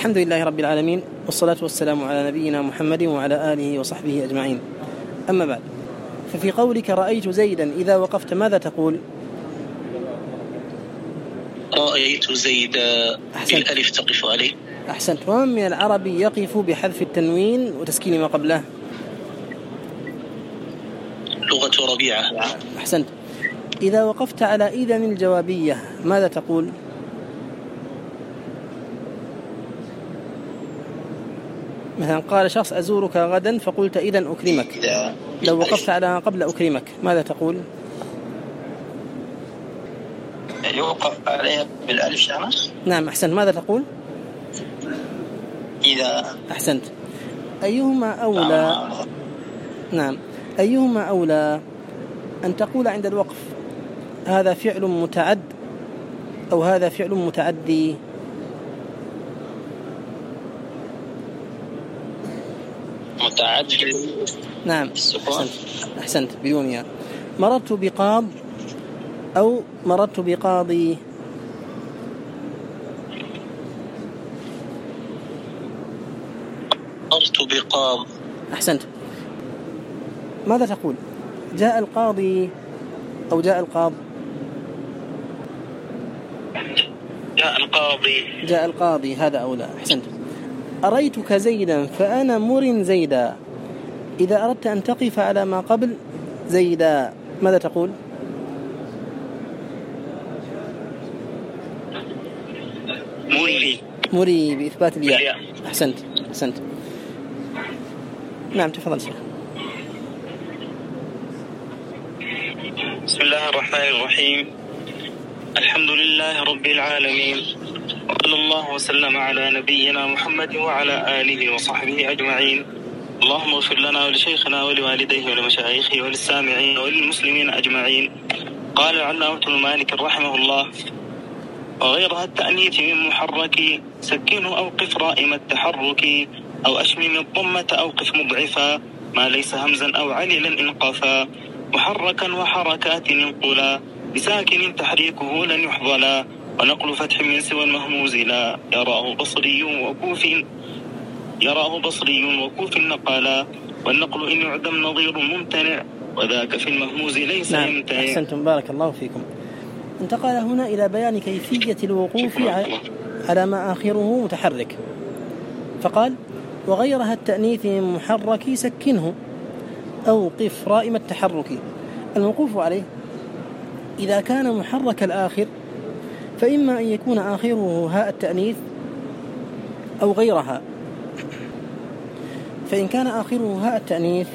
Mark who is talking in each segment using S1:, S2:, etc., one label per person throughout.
S1: الحمد لله رب العالمين، والصلاة والسلام على نبينا محمد وعلى آله وصحبه أجمعين. أما بعد، ففي قولك رأيت زيدا إذا وقفت ماذا تقول؟
S2: رأيت زيدا بالألف تقف عليه.
S1: أحسنت. ومن من العرب يقف بحذف التنوين وتسكين ما قبله؟
S2: لغة ربيعة.
S1: أحسنت. إذا وقفت على إذن الجوابية ماذا تقول؟ مثلا قال شخص أزورك غدا فقلت إذن أكرمك. لو وقفت على قبل أكرمك ماذا تقول؟
S2: يوقف عليه بالألف شامس.
S1: نعم أحسنت. ماذا تقول؟
S2: إذا.
S1: أحسنت. أيهما أولى؟ نعم، أيهما أولى أن تقول عند الوقف هذا فعل متعد أو هذا فعل متعدي؟
S2: متعدي.
S1: نعم أحسنت بدون ياء. مررت بقاض أو مررت بقاضي؟
S2: مررت بقاض.
S1: أحسنت. ماذا تقول؟ جاء القاضي أو جاء القاض؟
S2: جاء القاضي.
S1: جاء القاضي، هذا أولى. أحسنت. أريتك زيدا فأنا مر زيدا. إذا أردت أن تقف على ما قبل زيدا ماذا تقول؟ مري بإثبات الياء. أحسنت. نعم تفضل شيخ.
S2: بسم الله الرحمن الرحيم. الحمد لله رب العالمين، وصلى الله وسلم على نبينا محمد وعلى آله وصحبه أجمعين. اللهم اغفر لنا ولشيخنا ولوالديه ولمشايخه وللسامعين وللمسلمين أجمعين. قال العلامة ابن مالك رحمه الله: وغيرها التأنيث من محرك سكنه أو قف رائم التحرك، أو أشمم الضمة أو قف مضعفا، ما ليس همزا أو عللا انقفا، محركا وحركات انقلا، بساكن تحريكه لن يحظلا، ونقل فتح من سوى المهموز لا، يراه بصري وكوف نقلا، والنقل إن يعدم نظير ممتنع، وذاك في المهموز ليس يمتنع.
S1: أحسنتم، بارك الله فيكم. انتقل هنا إلى بيان كيفية الوقوف على ما آخره متحرك، فقال: وغيرها التأنيث من محرك سكنه أو قف رائم التحرك. الوقوف عليه إذا كان محرك الآخر فإما أن يكون آخره هاء التأنيث أو غيرها. فإن كان آخره هاء التأنيث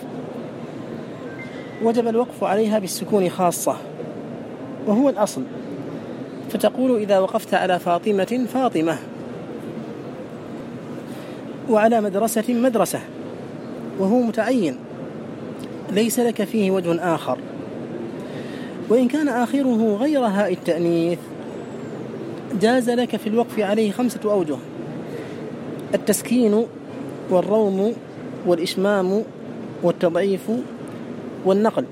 S1: وجب الوقف عليها بالسكون خاصة، وهو الأصل. فتقول إذا وقفت على فاطمة فاطمة، وعلى مدرسة مدرسة، وهو متعين ليس لك فيه وجه آخر. وإن كان آخره غير هاء التأنيث جاز لك في الوقف عليه 5 أوجه: التسكين والروم والإشمام والتضعيف والنقل.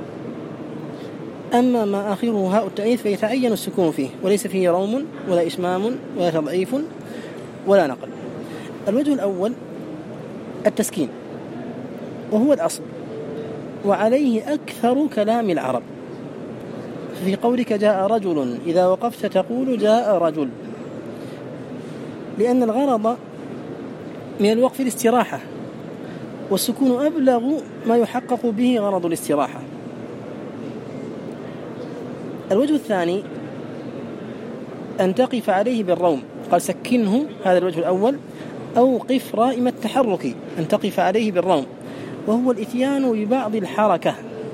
S1: أما ما آخره هاء التأنيث فيتعين السكون فيه، وليس فيه روم ولا إشمام ولا تضعيف ولا نقل. الوجه الأول التسكين، وهو الأصل، وعليه أكثر كلام العرب. في قولك جاء رجل إذا وقفت تقول جاء رجل، لأن الغرض من الوقف الاستراحة، والسكون أبلغ ما يحقق به غرض الاستراحة. الوجه الثاني أن تقف عليه بالروم، قال سكنه، هذا الوجه الأول، أو قف رائم التحرك، أن تقف عليه بالروم، وهو الإتيان ببعض الحركة.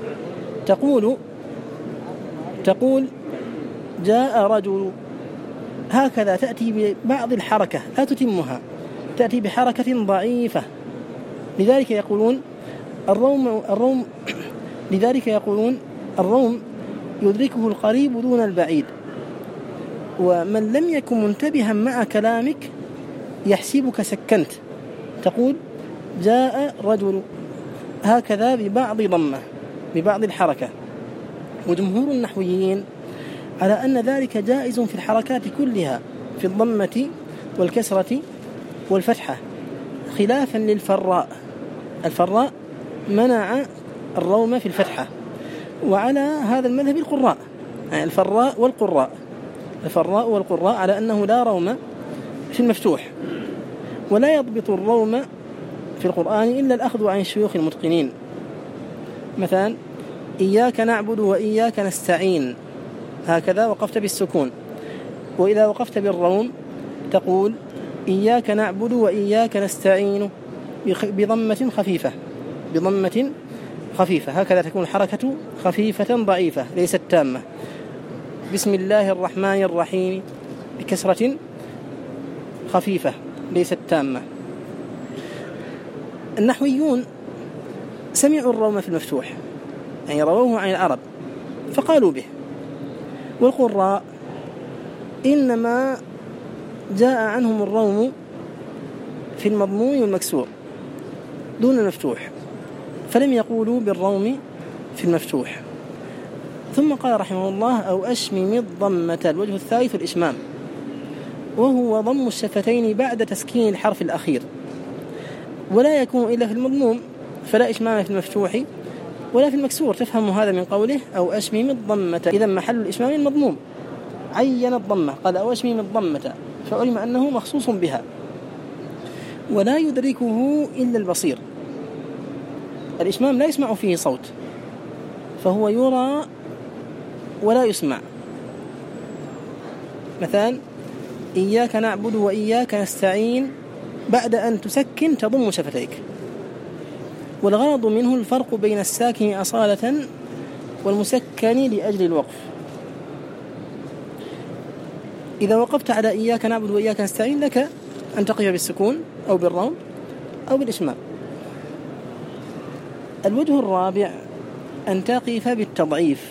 S1: تقول جاء رجل، هكذا تأتي ببعض الحركة لا تتمها، تأتي بحركة ضعيفة. لذلك يقولون الروم يدركه القريب دون البعيد، ومن لم يكن منتبها مع كلامك يحسبك سكنت. تقول جاء رجل، هكذا ببعض ضمة، ببعض الحركة. وجمهور النحويين على أن ذلك جائز في الحركات كلها، في الضمة والكسرة والفتحة، خلافا للفراء. الفراء منع الروم في الفتحة، وعلى هذا المذهب القراء، يعني الفراء والقراء على أنه لا روم في المفتوح، ولا يضبط الروم في القرآن إلا الأخذ عن الشيوخ المتقنين. مثلا إياك نعبد وإياك نستعين، هكذا وقفت بالسكون. وإذا وقفت بالروم تقول إياك نعبد وإياك نستعين بضمة خفيفة، هكذا تكون الحركة خفيفة ضعيفة ليست تامة. بسم الله الرحمن الرحيم بكسرة خفيفة ليست تامة. النحويون سمعوا الروم في المفتوح، يعني رووه عن العرب فقالوا به، والقراء إنما جاء عنهم الروم في المضموم والمكسور دون المفتوح، فلم يقولوا بالروم في المفتوح. ثم قال رحمه الله أو أشمم الضمة. الوجه الثالث الإشمام، وهو ضم الشفتين بعد تسكين الحرف الأخير، ولا يكون إلا في المضموم، فلا إشمام في المفتوح ولا في المكسور. تفهم هذا من قوله أو أشمم الضمة، إذا محل الإشمام المضموم، عين الضمة، قال أو أشمم الضمة، فعلم أنه مخصوص بها. ولا يدركه إلا البصير، الإشمام لا يسمع فيه صوت، فهو يرى ولا يسمع. مثلا إياك نعبد وإياك نستعين، بعد أن تسكن تضم شفتيك، والغرض منه الفرق بين الساكن أصالة والمسكن لأجل الوقف. إذا وقفت على إياك نعبد وإياك نستعين لك أن تقف بالسكون أو بالروم أو بالإشمام. الوجه الرابع أن تقف بالتضعيف،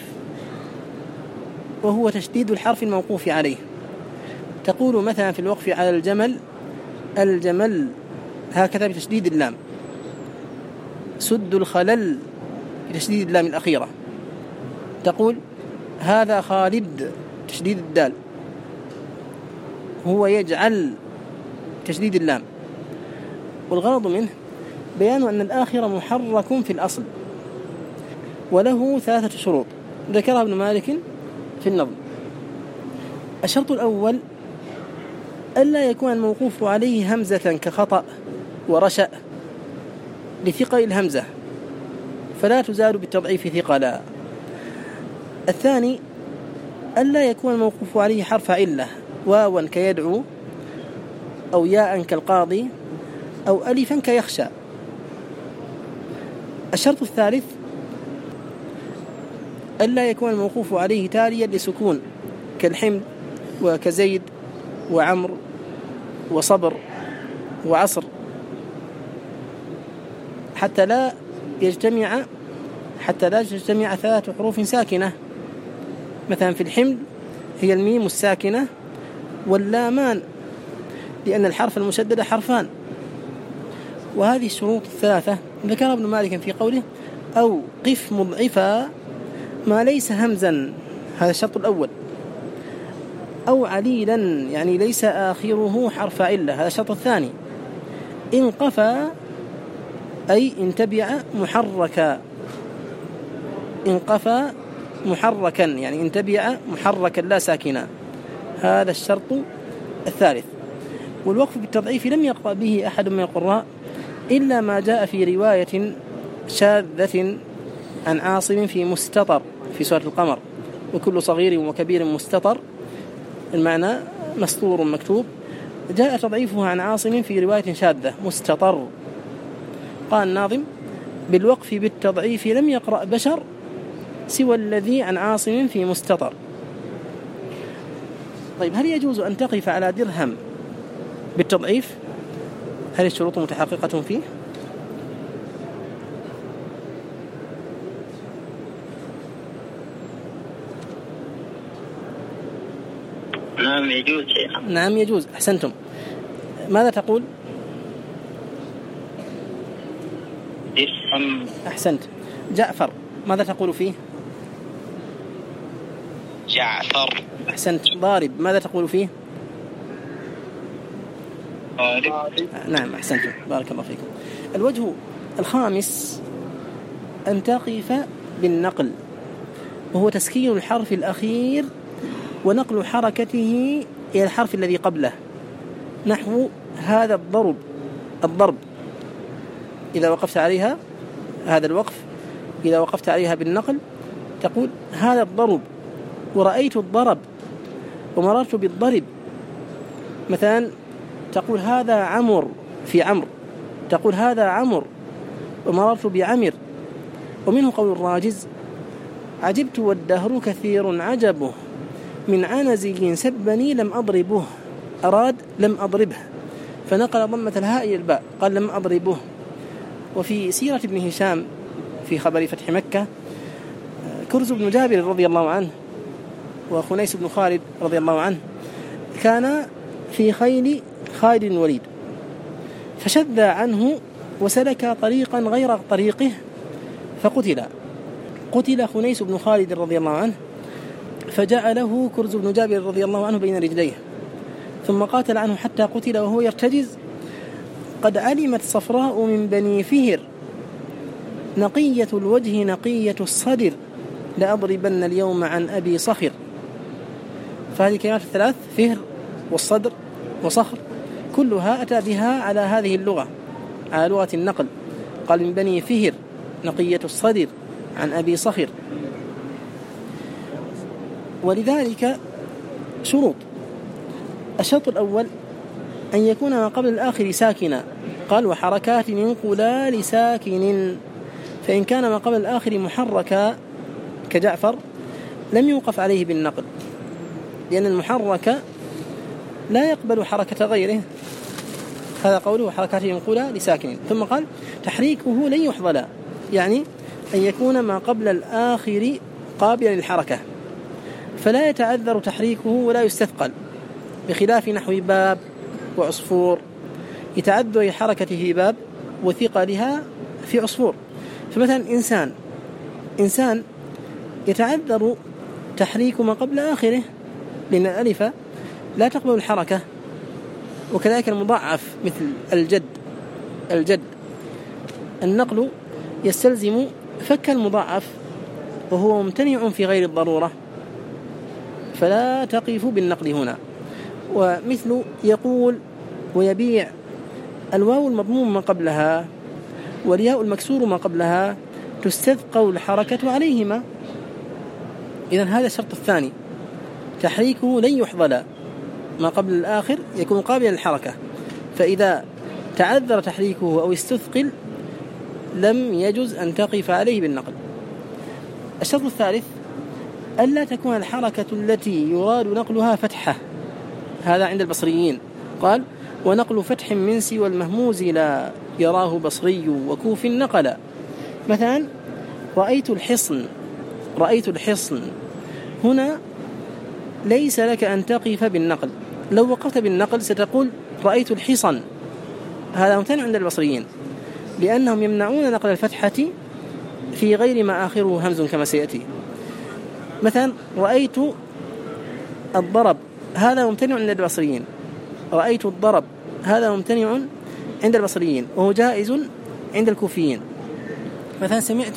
S1: وهو تشديد الحرف الموقوف عليه. تقول مثلا في الوقف على الجمل هكذا بتشديد اللام، سد الخلل بتشديد اللام الأخيرة. تقول هذا خالد تشديد الدال، هو يجعل تشديد اللام. والغرض منه بيان أن الآخر محرك في الأصل، وله 3 شروط ذكرها ابن مالك في النظم. الشرط الأول ألا يكون الموقوف عليه همزة كخطأ ورشأ لثقل الهمزة، فلا تزال بالتضعيف ثقلا. الثاني ألا يكون الموقوف عليه حرف علة، واوا كيدعو، أو ياء كالقاضي، أو ألفا كيخشى. الشرط الثالث ألا يكون الموقوف عليه تاليا لسكون كالحمد وكزيد وعمر وصبر وعصر، حتى لا تجتمع 3 حروف ساكنة. مثلا في الحمد هي الميم الساكنة واللامان، لأن الحرف المشدد حرفان. وهذه الشروط الثلاثة ذكر ابن مالك في قوله أو قف مضعفا ما ليس همزا، هذا الشرط الأول. أو عليلا يعني ليس آخره حرف علة، هذا الشرط الثاني. إن قفا أي انتبع محركا، إن قفا محركا يعني انتبع محركا لا ساكنا، هذا الشرط الثالث. والوقف بالتضعيف لم يقرأ به أحد من القراء إلا ما جاء في رواية شاذة عن عاصم في مستطر في سورة القمر، وكل صغير وكبير مستطر، المعنى مسطور مكتوب. جاء تضعيفه عن عاصم في رواية شاذة مستطر. قال الناظم بالوقف بالتضعيف لم يقرأ بشر سوى الذي عن عاصم في مستطر. طيب هل يجوز أن تقف على درهم بالتضعيف؟ هل الشروط متحققة فيه؟
S2: نعم يجوز.
S1: نعم يجوز، أحسنتم. ماذا تقول؟ أحسنت. جعفر ماذا تقول فيه؟
S2: جعفر.
S1: أحسنت. ضارب ماذا تقول فيه؟ نعم أحسنتم بارك الله فيكم. الوجه الخامس أن تقف بالنقل، وهو تسكين الحرف الأخير ونقل حركته إلى الحرف الذي قبله، نحو هذا الضرب إذا وقفت عليها، هذا الوقف إذا وقفت عليها بالنقل تقول هذا الضرب، ورأيت الضرب، ومررت بالضرب. مثلا تقول هذا عمر في عمر، تقول هذا عمر ومررت بعمر. ومنه قول الراجز: عجبت والدهر كثير عجبه، من عنزي سبني لم أضربه. أراد لم أضربه، فنقل ضمة الهاء إلى الباء، قال لم أضربه. وفي سيرة ابن هشام في خبر فتح مكة، كرز بن جابر رضي الله عنه وخنيس بن خالد رضي الله عنه كان في خيل خالد بن الوليد، فشذ عنه وسلك طريقا غير طريقه قتل خنيس بن خالد رضي الله عنه، فجعله كرز بن جابر رضي الله عنه بين رجليه، ثم قاتل عنه حتى قتل وهو يرتجز: قد علمت صفراء من بني فهر، نقية الوجه نقية الصدر، لأضربن اليوم عن أبي صخر. فهذه كلمات الثلاث: فهر والصدر وصخر، كلها أتى بها على هذه اللغة، على لغة النقل. قال من بني فهر نقية الصدر عن أبي صخر. ولذلك شروط: الشرط الأول أن يكون ما قبل الآخر ساكنا، قال وحركات ينقلا لساكن، فإن كان ما قبل الآخر محركا كجعفر لم يوقف عليه بالنقل، لأن المحرك لا يقبل حركة غيره. هذا قوله وحركات ينقلا لساكن. ثم قال تحريكه لن يحظل، يعني أن يكون ما قبل الآخر قابلا للحركة، فلا يتعذر تحريكه ولا يستثقل، بخلاف نحو باب وعصفور، يتعذر حركته في باب وثقلها في عصفور. فمثلا إنسان يتعذر تحريك ما قبل آخره، لأن الألف لا تقبل الحركة. وكذلك المضاعف مثل الجد النقل يستلزم فك المضاعف، وهو ممتنع في غير الضرورة، فلا تقف بالنقل هنا. ومثل يقول ويبيع، الواو المضموم ما قبلها والياء المكسور ما قبلها تستثقل الحركة عليهما. إذن هذا الشرط الثاني، تحريكه لن يحظل، ما قبل الآخر يكون قابلا للحركة، فإذا تعذر تحريكه أو استثقل لم يجز أن تقف عليه بالنقل. الشرط الثالث ألا تكون الحركة التي يراد نقلها فتحة، هذا عند البصريين. قال ونقل فتح من سوى المهموز لا يراه بصري وكوف نقلا. مثلا رأيت الحصن، هنا ليس لك أن تقف بالنقل. لو وقفت بالنقل ستقول رأيت الحصن، هذا ممتنع عند البصريين، لأنهم يمنعون نقل الفتحة في غير ما آخره همز كما سيأتي. مثلا رأيت الضرب، هذا ممتنع عند البصريين. رأيت الضرب هذا ممتنع عند البصريين، وهو جائز عند الكوفيين. مثلا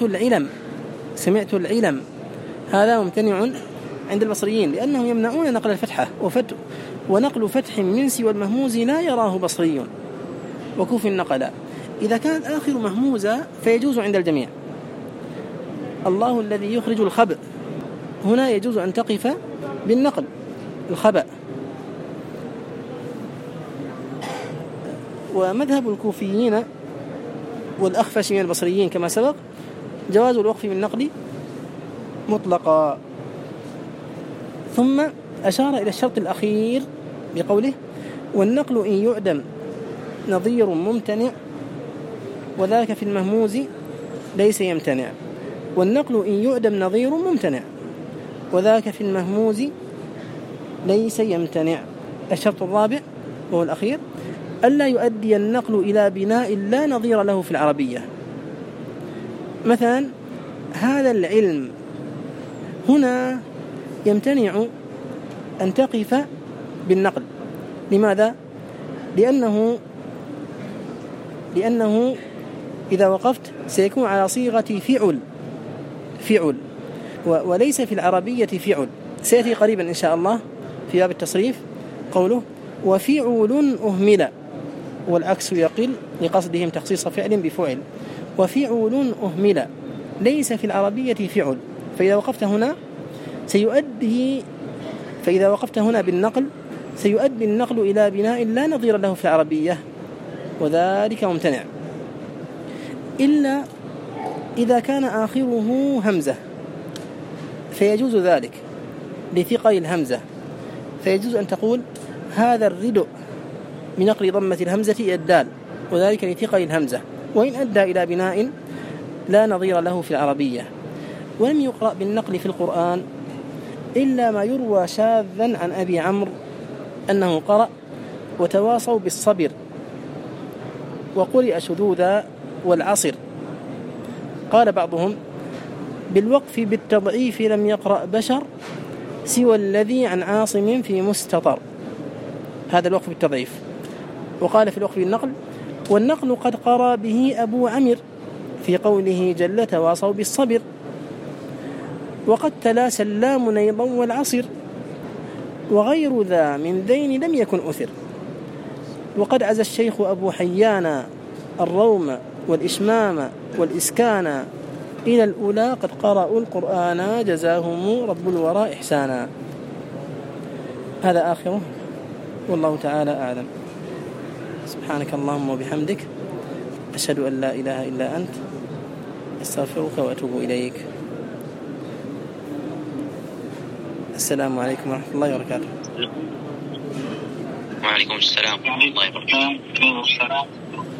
S1: سمعت العلم هذا ممتنع عند البصريين، لأنهم يمنعون نقل الفتحة، ونقل فتح من سوى المهموز لا يراه بصري وكوف نقلا. إذا كانت آخر مهموزة فيجوز عند الجميع. الله الذي يخرج الخبأ، هنا يجوز أن تقف بالنقل الخبأ. ومذهب الكوفيين والأخفش من البصريين كما سبق جواز الوقف بالنقل مطلقا. ثم أشار إلى الشرط الأخير بقوله والنقل إن يعدم نظير ممتنع وذاك في المهموز ليس يمتنع. والنقل إن يعدم نظير ممتنع وذاك في المهموز ليس يمتنع. الشرط الرابع وهو الأخير ألا يؤدي النقل إلى بناء لا نظير له في العربية. مثلا هذا العلم، هنا يمتنع أن تقف بالنقل. لماذا؟ لأنه إذا وقفت سيكون على صيغة فعل وليس في العربية فعل. سيأتي قريبا إن شاء الله في باب التصريف قوله وفعل أهمل، والعكس يقل لقصدهم تخصيص فعل بفعل. وفعل أهمل ليس في العربية فعل، فإذا وقفت هنا بالنقل سيؤدي النقل إلى بناء لا نظير له في العربية، وذلك ممتنع إلا إذا كان آخره همزة، فيجوز ذلك لثقل الهمزة، فيجوز أن تقول هذا الردء بنقل ضمة الهمزة إلى الدال، وذلك لثقل الهمزة، وإن أدى إلى بناء لا نظير له في العربية. ولم يقرأ بالنقل في القرآن إلا ما يروى شاذا عن أبي عمرو أنه قرأ وتواصوا بالصبر، وقرئ شذوذا والعصر. قال بعضهم بالوقف بالتضعيف لم يقرأ بشر سوى الذي عن عاصم في مستطر، هذا الوقف بالتضعيف. وقال في الوقف بالنقل والنقل قد قرأ به أبو عمرو في قوله جل تواصوا بالصبر، وقد تلا سلام أيضا والعصر، وغير ذا من ذين لم يكن أثر. وقد عزى الشيخ أبو حيان الروم والإشمام والإسكان، إلى الأولى قد قرأوا القرآن جزاهم رب الورى إحسانا. هذا آخره، والله تعالى أعلم. سبحانك اللهم وبحمدك، أشهد أن لا إله إلا أنت، أستغفرك وأتوب إليك. السلام عليكم ورحمة الله وبركاته.
S2: وعليكم السلام ورحمة الله وبركاته.